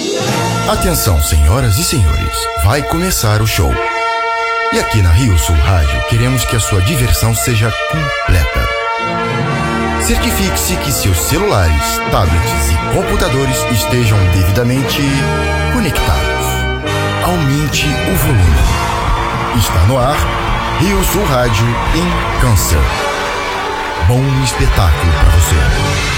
Atenção, senhoras e senhores, vai começar o show. E aqui na Rio Sul Rádio queremos que a sua diversão seja completa. Certifique-se que seus celulares, tablets e computadores estejam devidamente conectados. Aumente o volume. Está no ar Rio Sul Rádio em Câncer. Bom espetáculo para você.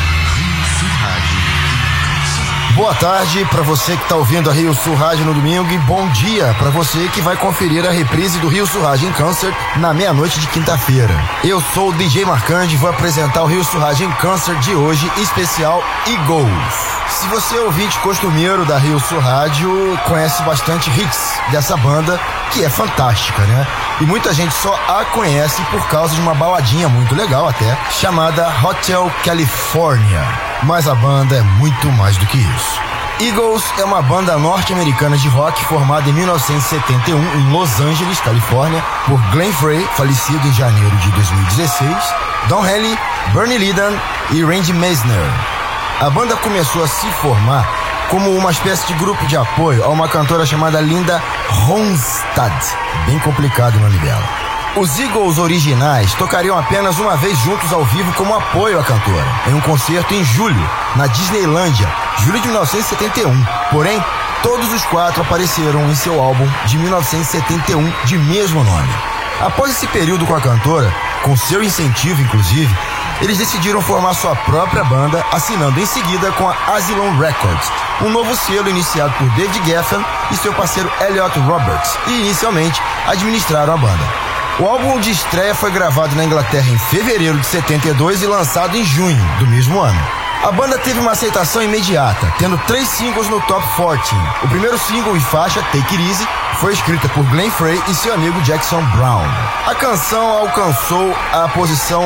Boa tarde para você que está ouvindo a Rio Sul Rádio no domingo e bom dia para você que vai conferir a reprise do Rio Sul Rádio em Câncer na meia-noite de quinta-feira. Eu sou o DJ Marcandi e vou apresentar o Rio Sul Rádio em Câncer de hoje, especial Eagles. Se você é ouvinte costumeiro da Rio Sul Rádio, conhece bastante hits dessa banda, que é fantástica, né? E muita gente só a conhece por causa de uma baladinha muito legal até, chamada Hotel California. Mas a banda é muito mais do que isso. Eagles é uma banda norte-americana de rock formada em 1971 em Los Angeles, Califórnia, por Glenn Frey, falecido em janeiro de 2016, Don Henley, Bernie Leadon e Randy Meisner. A banda começou a se formar como uma espécie de grupo de apoio a uma cantora chamada Linda Ronstadt. Bem complicado o nome dela. Os Eagles originais tocariam apenas uma vez juntos ao vivo como apoio à cantora, em um concerto em julho, na Disneylândia, julho de 1971. Porém, todos os quatro apareceram em seu álbum de 1971 de mesmo nome. Após esse período com a cantora, com seu incentivo inclusive, eles decidiram formar sua própria banda, assinando em seguida com a Asylum Records, um novo selo iniciado por David Geffen e seu parceiro Elliot Roberts, e inicialmente administraram a banda. O álbum de estreia foi gravado na Inglaterra em fevereiro de 72 e lançado em junho do mesmo ano. A banda teve uma aceitação imediata, tendo 3 singles no Top 14. O primeiro single e faixa, Take It Easy, foi escrita por Glenn Frey e seu amigo Jackson Brown. A canção alcançou a posição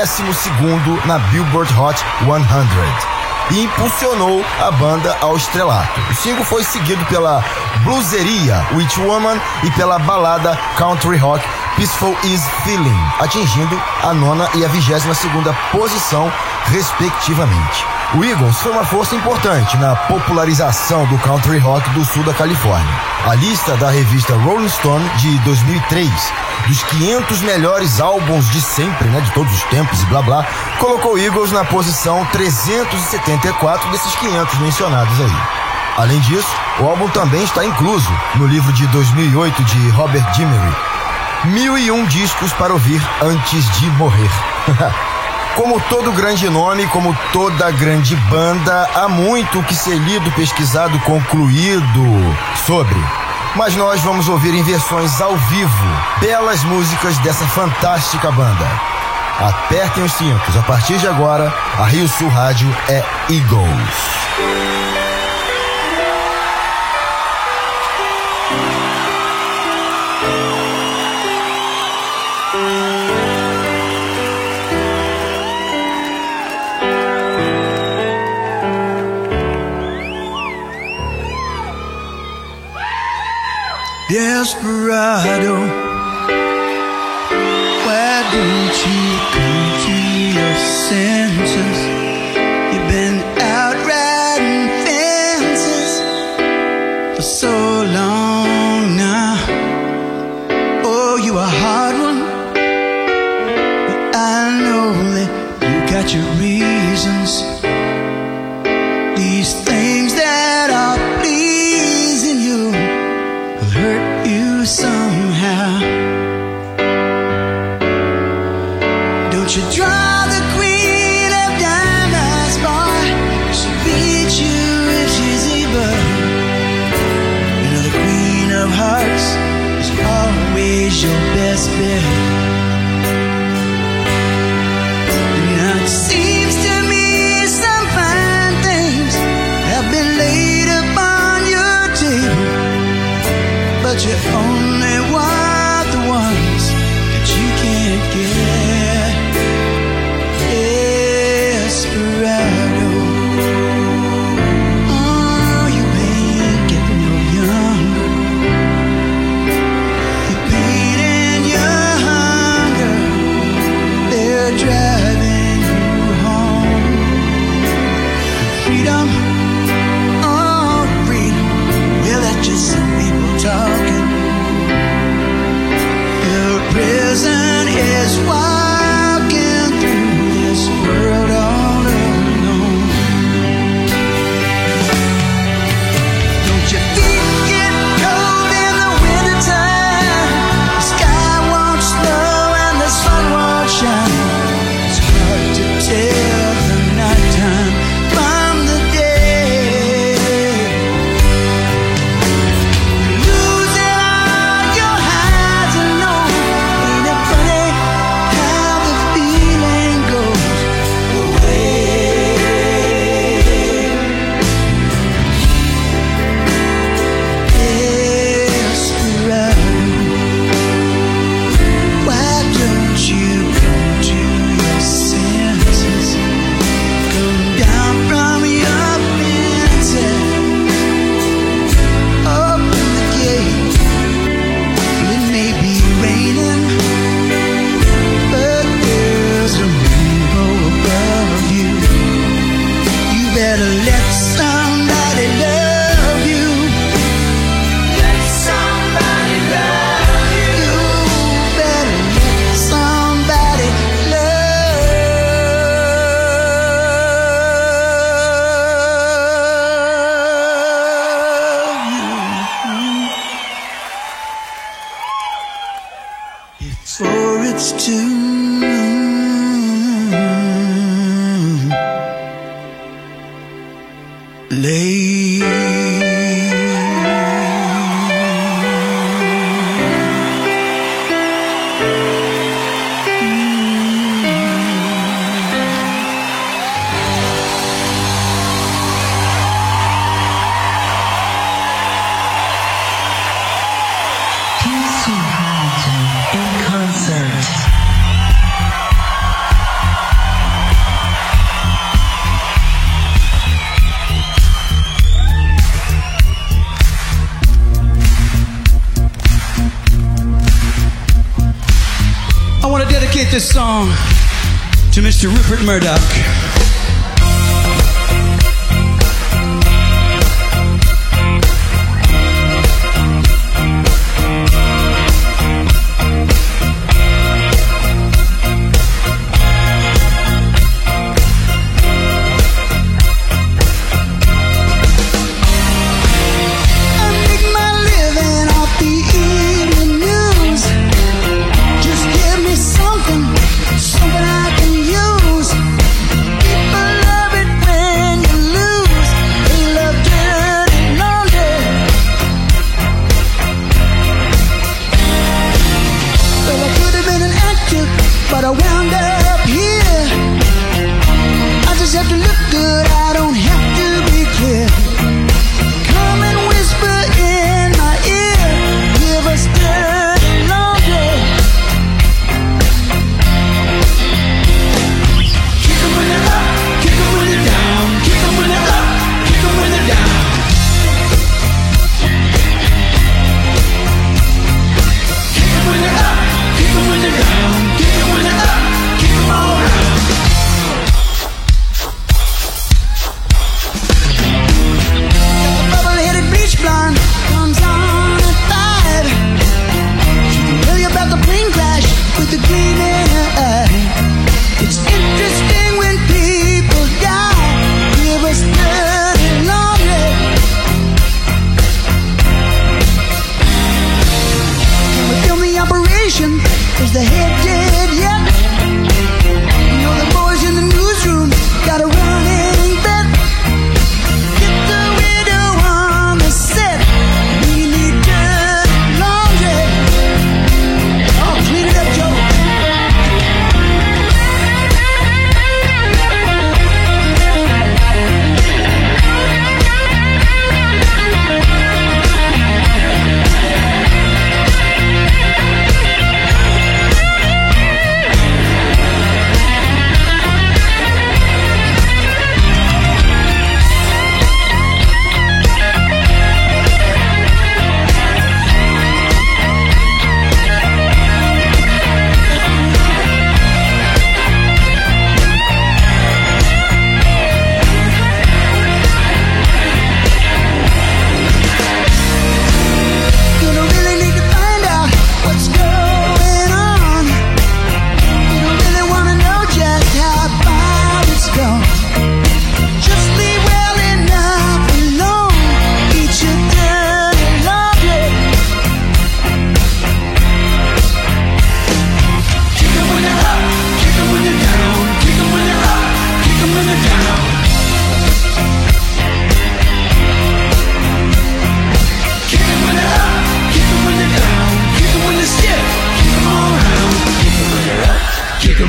12º na Billboard Hot 100 e impulsionou a banda ao estrelato. O single foi seguido pela bluseria Witch Woman e pela balada country rock Peaceful Is Feeling, atingindo a 9ª e a 22ª posição, respectivamente. O Eagles foi uma força importante na popularização do country rock do sul da Califórnia. A lista da revista Rolling Stone de 2003, dos 500 melhores álbuns de sempre, né, de todos os tempos e blá blá, colocou Eagles na posição 374 desses 500 mencionados aí. Além disso, o álbum também está incluso no livro de 2008 de Robert Dimery, 1001 discos para ouvir antes de morrer. Como todo grande nome, como toda grande banda, há muito o que ser lido, pesquisado, concluído sobre. Mas nós vamos ouvir em versões ao vivo belas músicas dessa fantástica banda. Apertem os cintos, a partir de agora, a Rio Sul Rádio é Eagles. Desperado, why don't you come to your senses? You've been out riding fences for so long now. Oh, you a hard one, but I know that you got your reasons. These things that are pleasing you hurt you somehow. Don't you draw the queen of diamonds, boy. She'll beat you if she's evil. You know the queen of hearts is always your best bet. Now it seems to me some fine things have been laid upon your table, but you only want the ones that you can't get. Desperado, oh, you ain't getting no younger. You're pain in your heart. is walking through this world all alone. Don't your feet get cold in the wintertime? The sky won't snow and the sun won't shine. It's hard to tell the nighttime from the day. Losing all your highs and lows. Ain't it funny how the feeling goes away? Desperado, why don't you come to your senses? Come down from your fences. Open the gate. It may be raining, but there's a rainbow above you. You better let somebody love you. Let somebody love you. You better let somebody love you. Before it's too Rio Rádio in concert. I want to dedicate this song to Mr. Rupert Murdoch. I make my living off the evening news. Just give me something I can use. Keep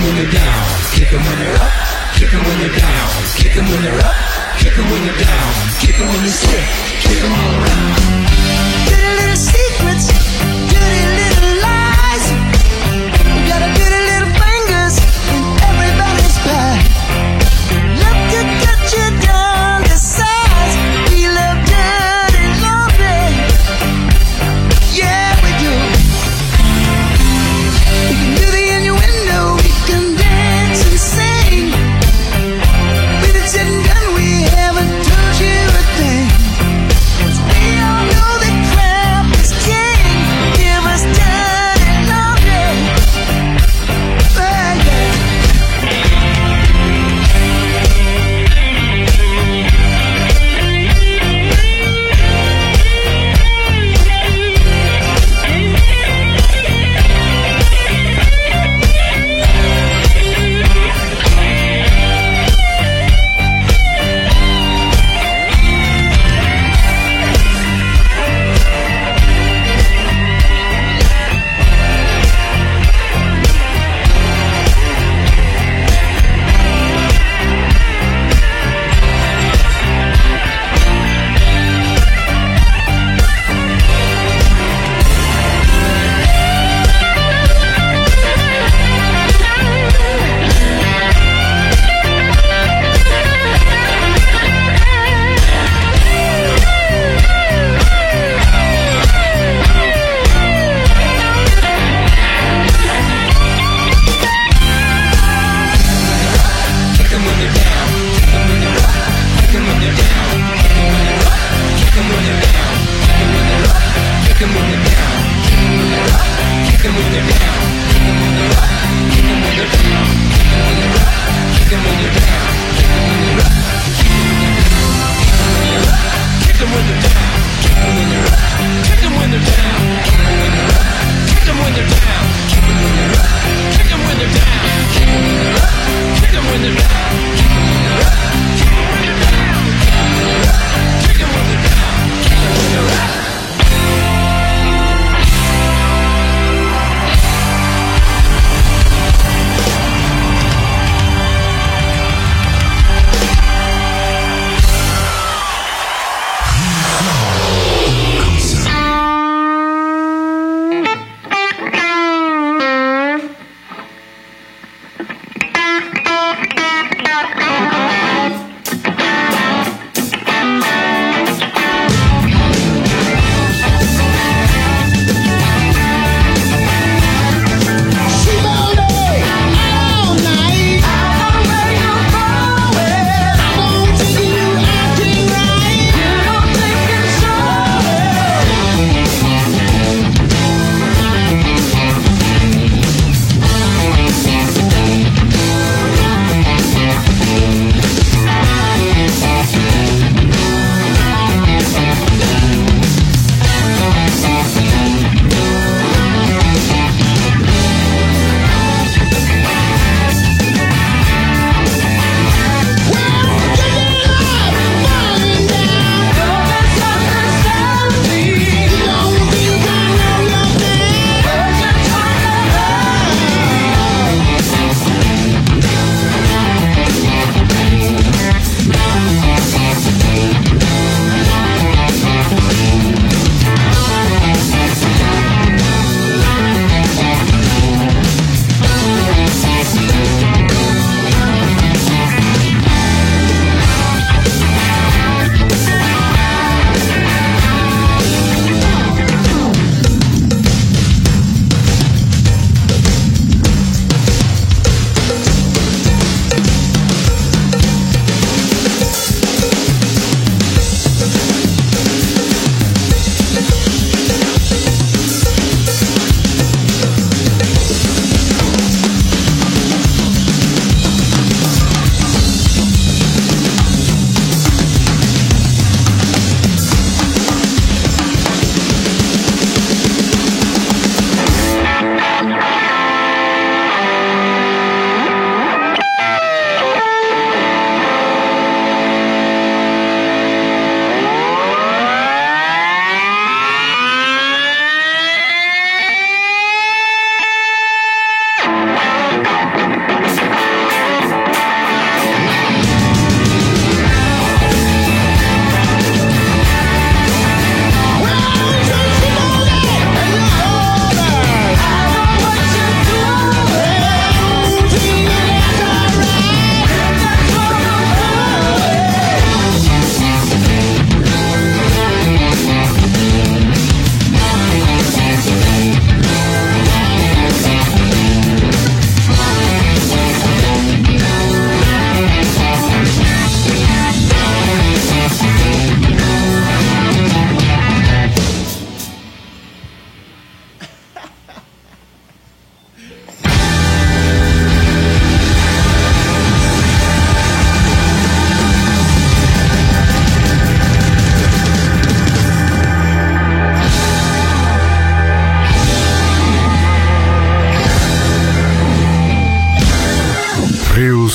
when they're down, kick 'em when they're up, kick 'em when they're down, kick 'em when they're up, kick 'em when they're down, kick 'em when they slip, kick 'em all around. Dirty little secrets, dirty little lies. We got a dirty little fingers in everybody's pie. Love to cut you down to size. We love dirty laundry. Yeah, we do. We can do the innuendo, we can dance and sing. With it said and done, we haven't told you a thing.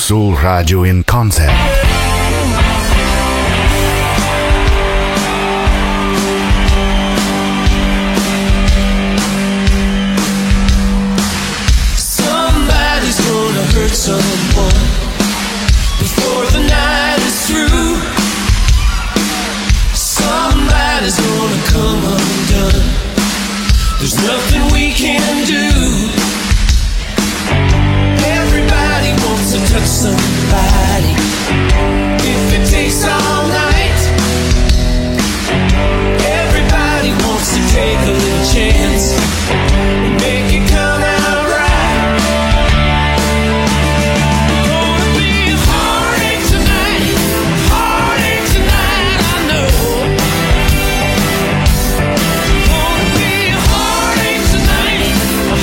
Sul Rádio in Concert. Somebody's gonna hurt someone before the night is through. Somebody's gonna come undone. There's nothing we can do. Everybody wants to touch somebody. If it takes all night, everybody wants to take a little chance and make it come out right. Gonna be a heartache tonight, I know. Gonna be a heartache tonight,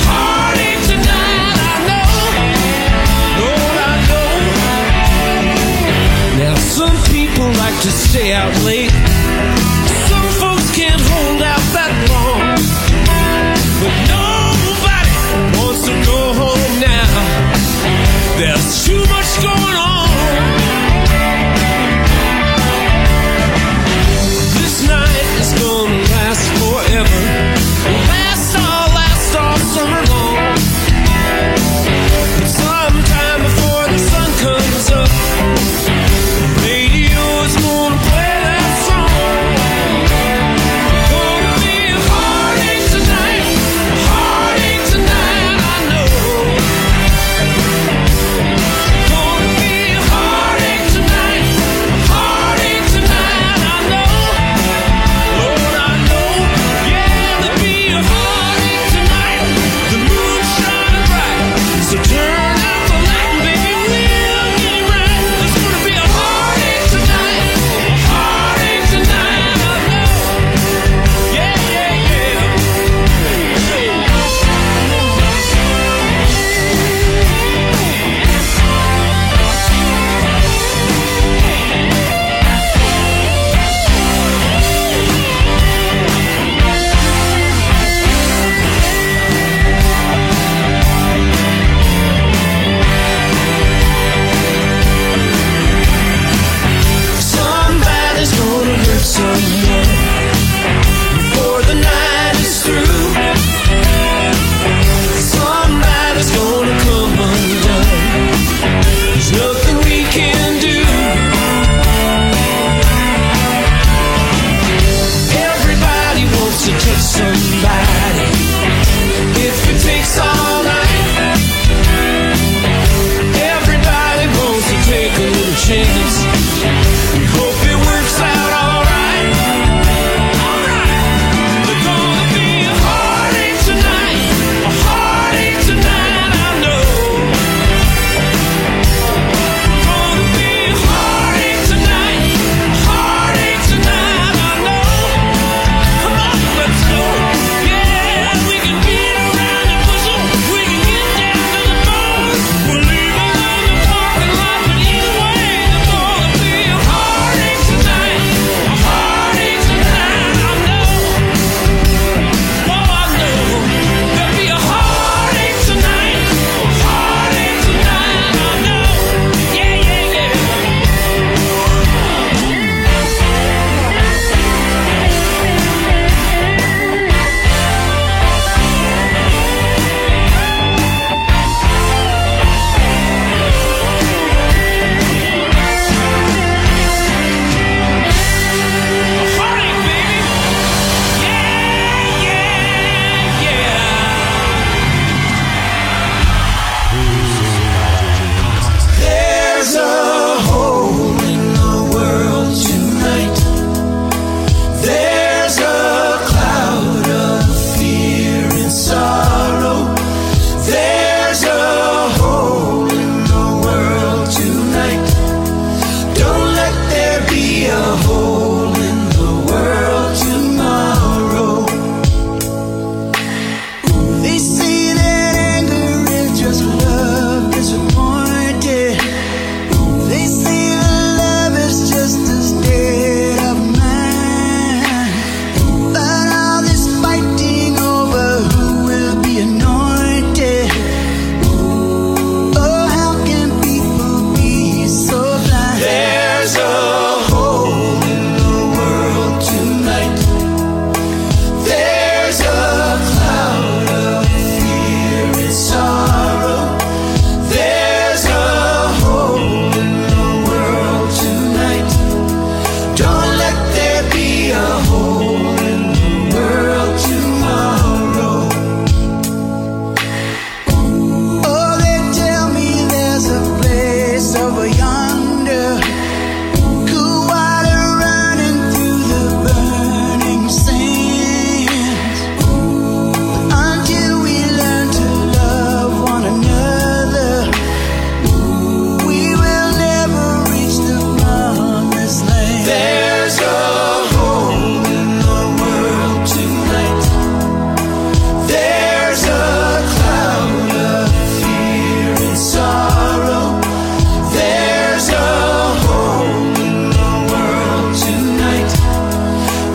I know. Lord, I know. Now some people like to stay out late. Some folks can't hold out that long. But nobody wants to go home now. There's too much going on. This night is gonna last forever. Last all summer long. But sometime before the sun comes up, the radio is gonna play that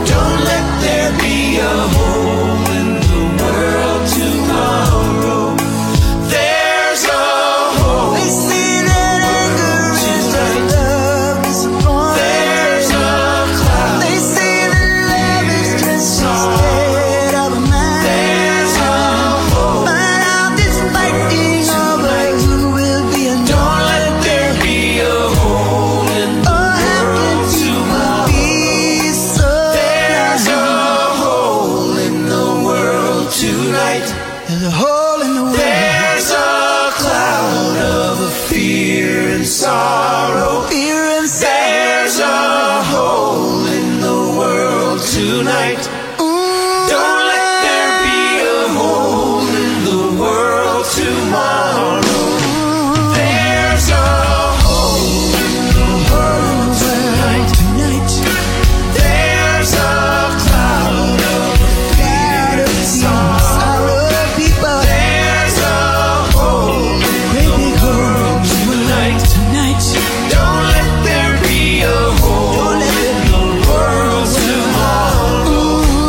Don't let there be a hole in the world tomorrow. There's a hole. They say that anger is the love disappointed. There's a cloud. They say that love is just a state of mind. There's a hole. But all this fighting over who will be a Don't let there be a hole in the oh, how can world tomorrow. people be so There's a blind? hole in the world tonight. There's a hole in the world. There's a cloud of fear and sorrow. Fear and There's a hole in the world tonight. Don't let there be a hole in the world tomorrow. There's a hole in the world tonight. There's a cloud of fear and sorrow. People, There's a hole in great big the world tonight. tonight. Don't let there be a hole in the world tomorrow.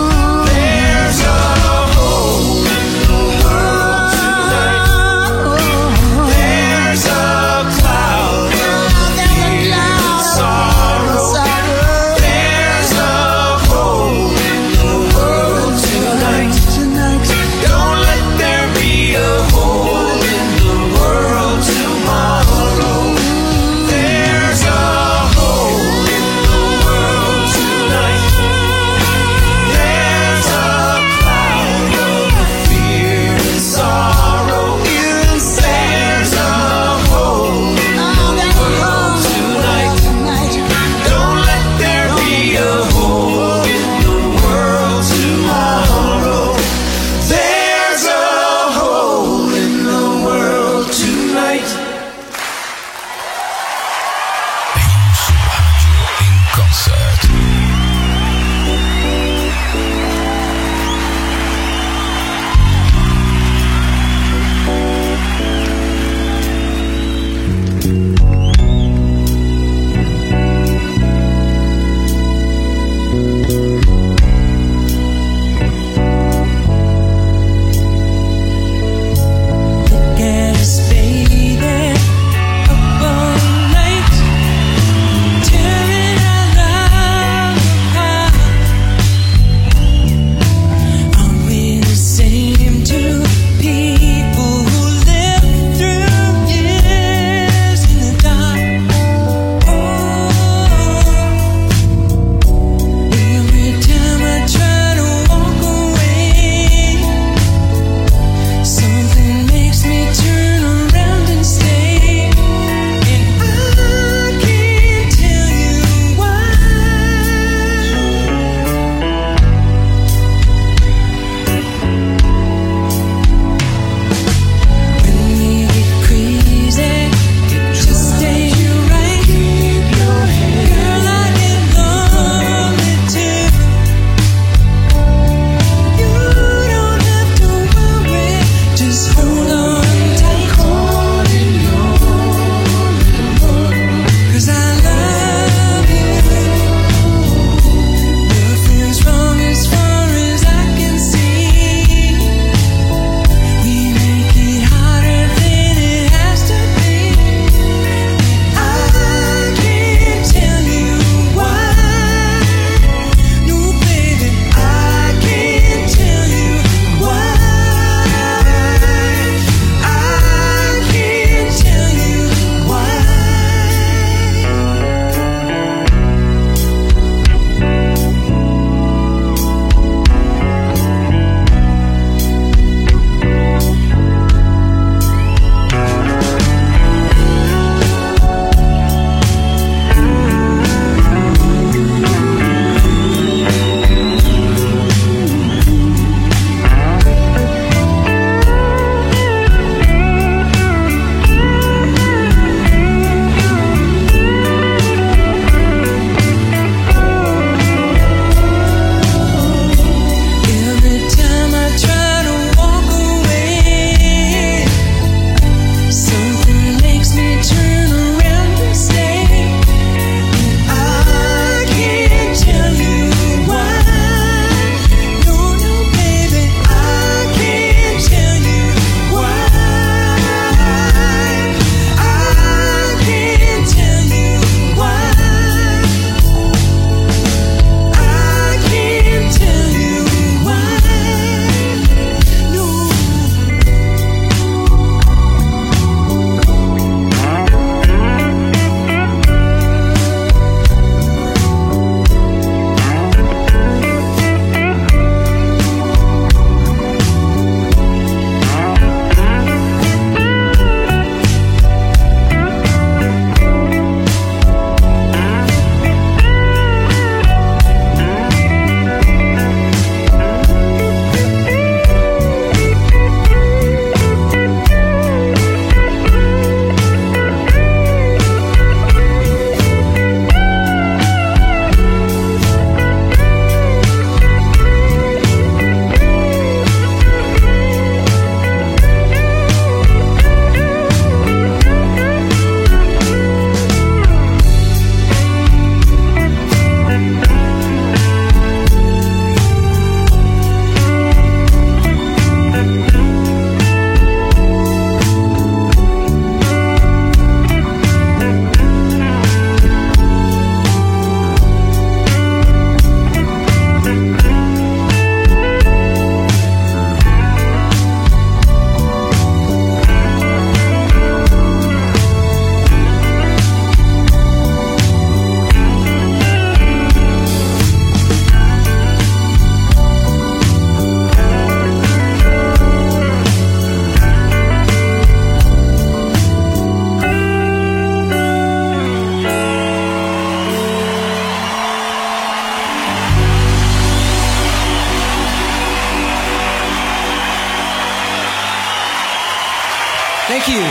Thank you.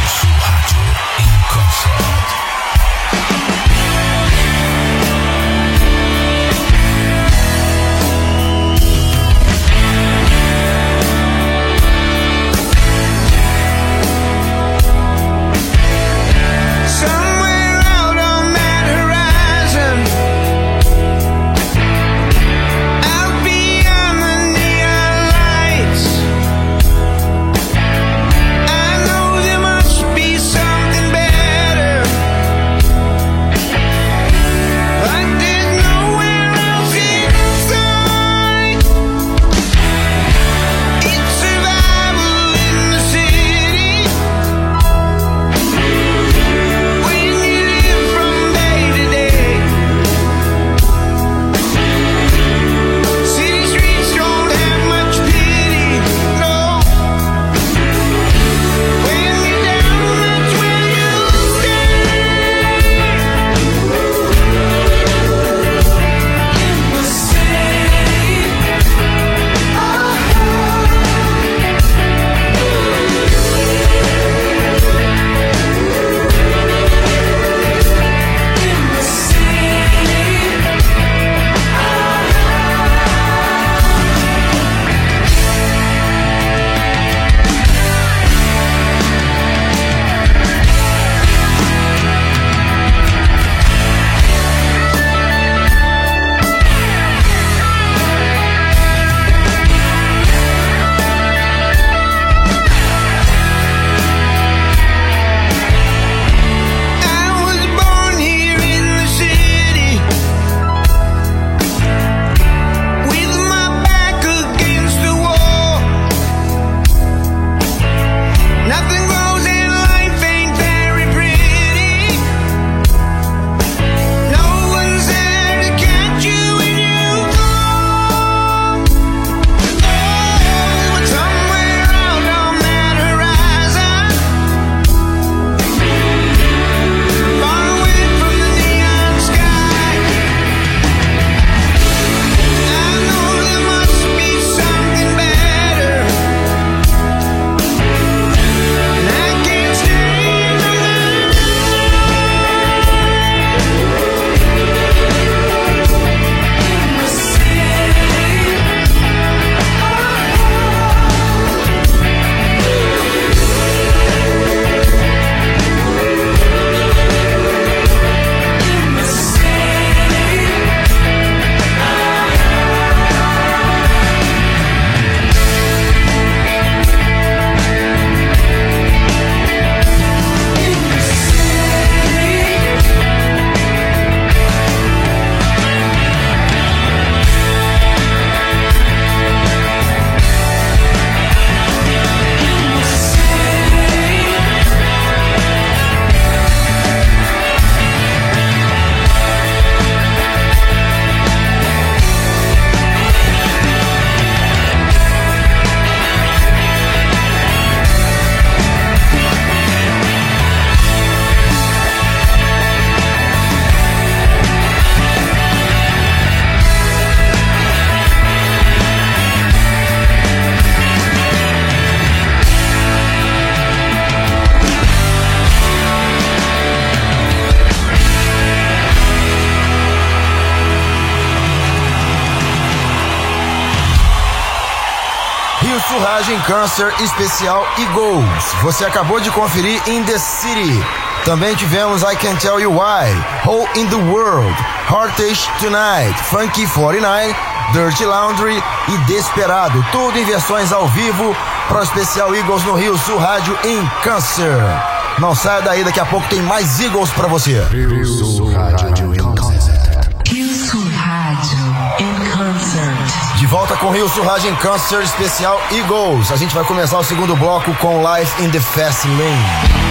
Surragem Câncer especial Eagles. Você acabou de conferir In the City. Também tivemos I Can't Tell You Why, Hole in the World, Heartache Tonight, Funky 49, Dirty Laundry e Desperado. Tudo em versões ao vivo para o especial Eagles no Rio Sul Rádio em Câncer. Não saia daí, daqui a pouco tem mais Eagles para você. Rio Sul Rádio em Concert. Rio Sul Rádio em Concert. De volta com Rio Sul Rádio em Câncer especial Eagles. A gente vai começar o segundo bloco com Life in the Fast Lane.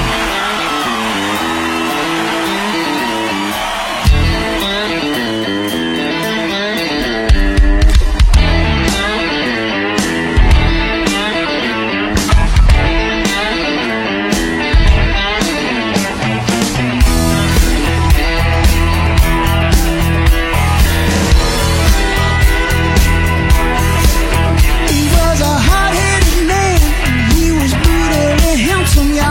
He was a hard-headed man. He was brutally handsome, yeah.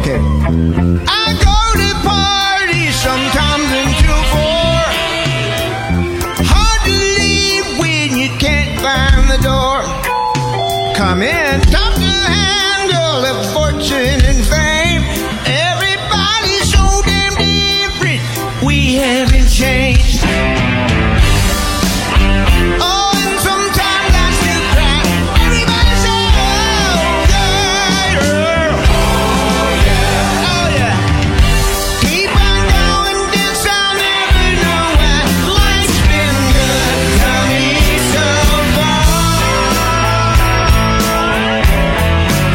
Okay. I go to parties sometimes until 4. Hard to leave when you can't find the door. Come in, tough to handle of fortune and fame. Everybody's so damn different. We haven't changed. Oh, and sometimes I still cry. Everybody say, oh, yeah, girl. Oh, yeah. Oh, yeah. Keep on going, this I'll never know why. Life's been good to me so far.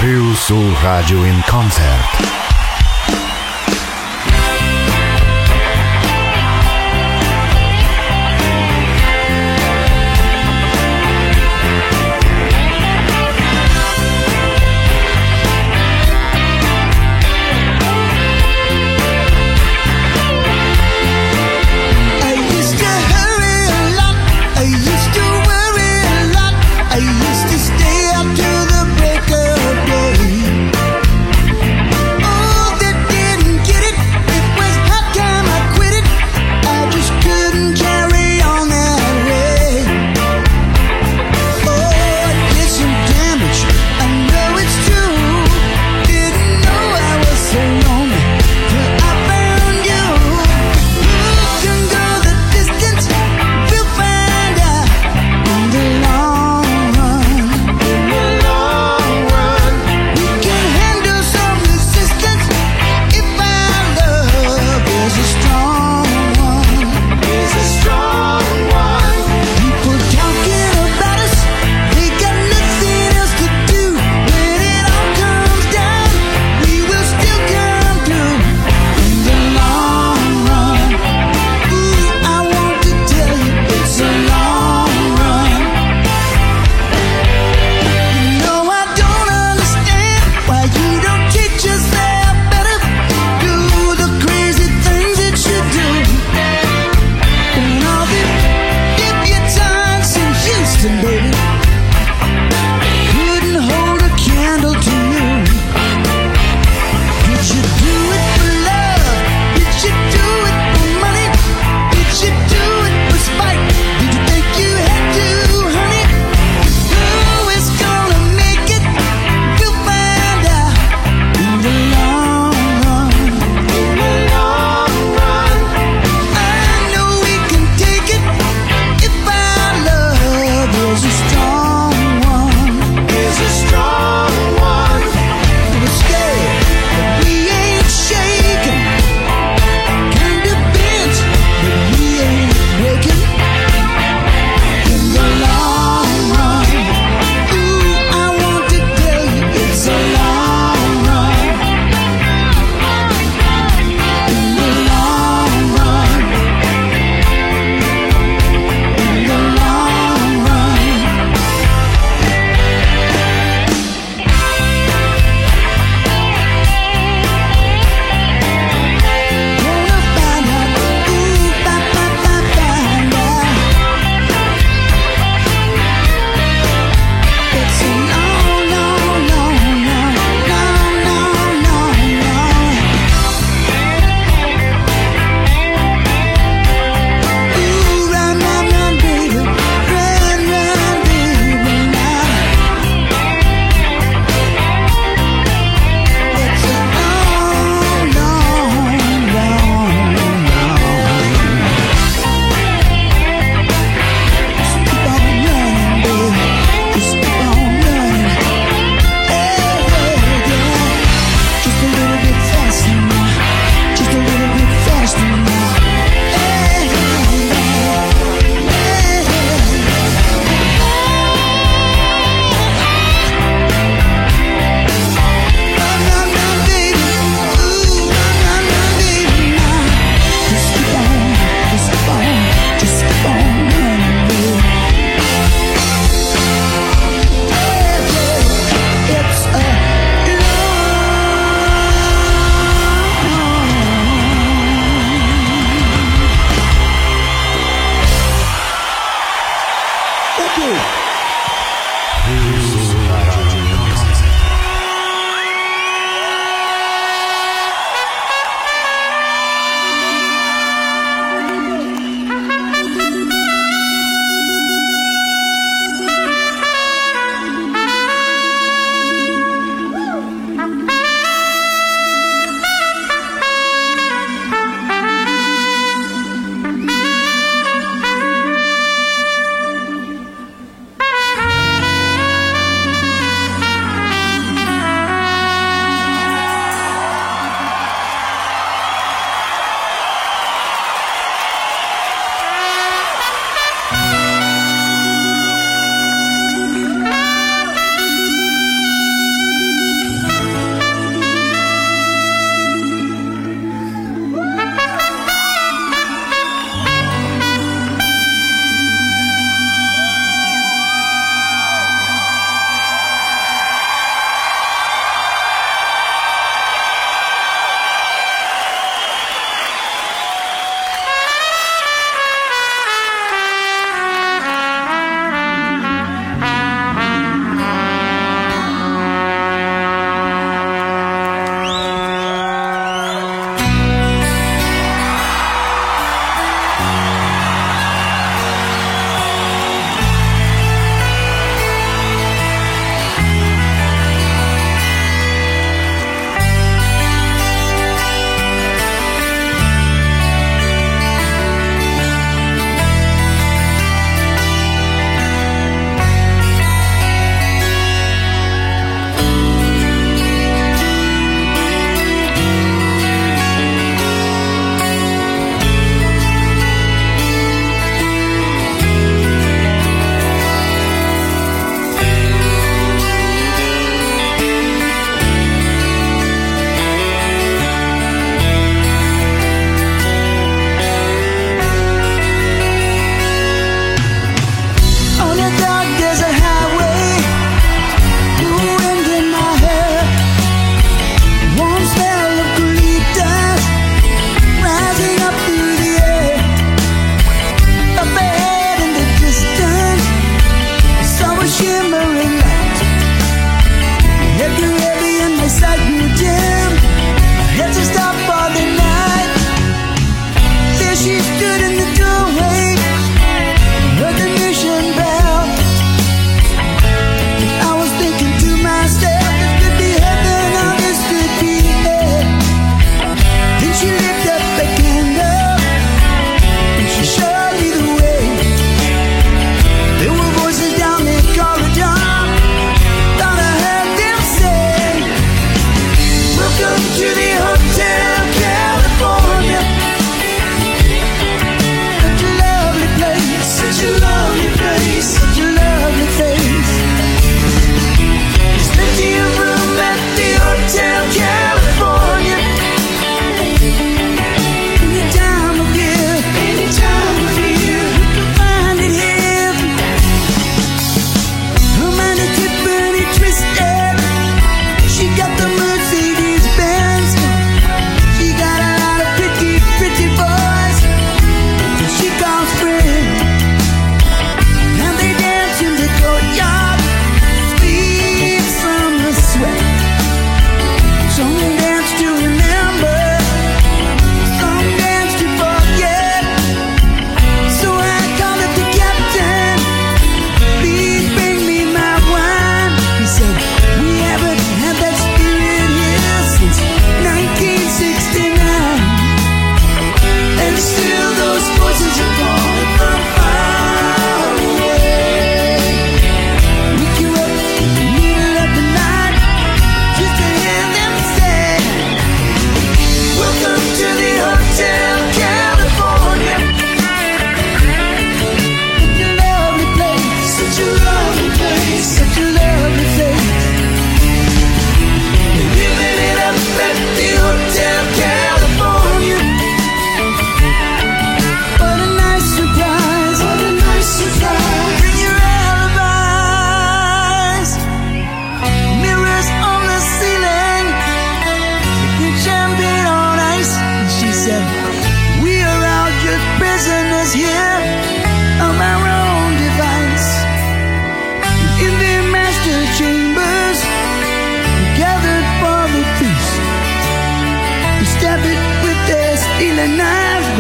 Rio Sul Radio in concert.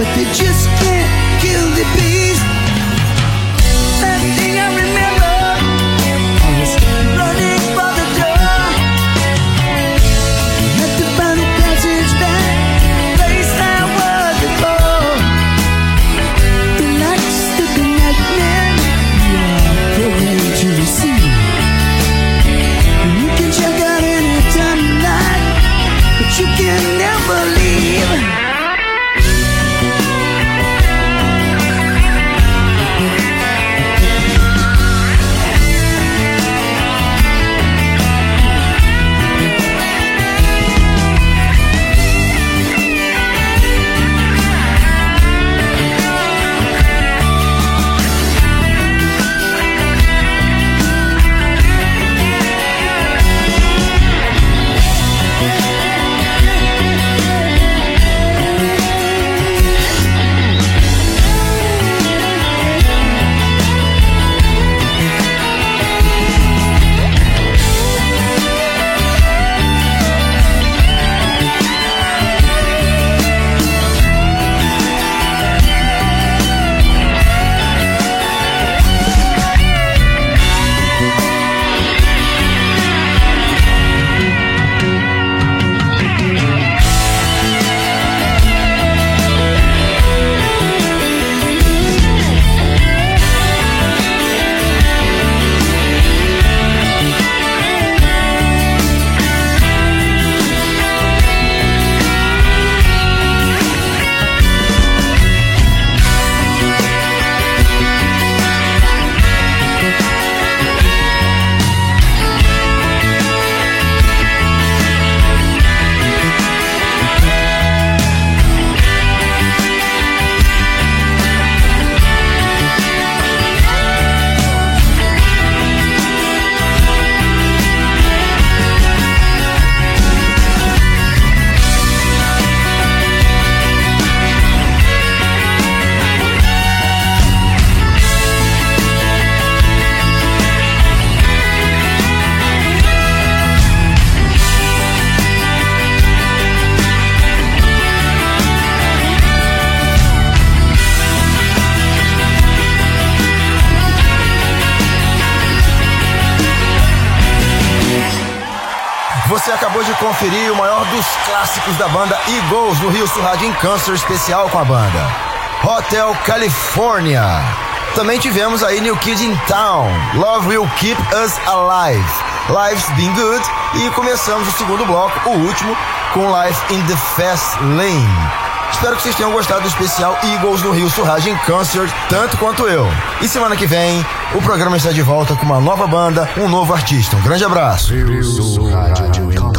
but they just can't kill the beast. That thing I remember, I was running for the door. Had to find a passage back, place I was before. The lights that the nightmare, you are programmed to receive. You can check out anytime you like, but you can never leave. Você acabou de conferir o maior dos clássicos da banda Eagles no Rio Sul Rádio em Câncer, especial com a banda Hotel California. Também tivemos aí New Kid in Town, Love Will Keep Us Alive, Life's Been Good, e começamos o segundo bloco, o último, com Life in the Fast Lane. Espero que vocês tenham gostado do especial Eagles no Rio Sul Rádio em Câncer, tanto quanto eu. E semana que vem, o programa está de volta com uma nova banda, um novo artista. Um grande abraço. Rio Sul Rádio em Câncer.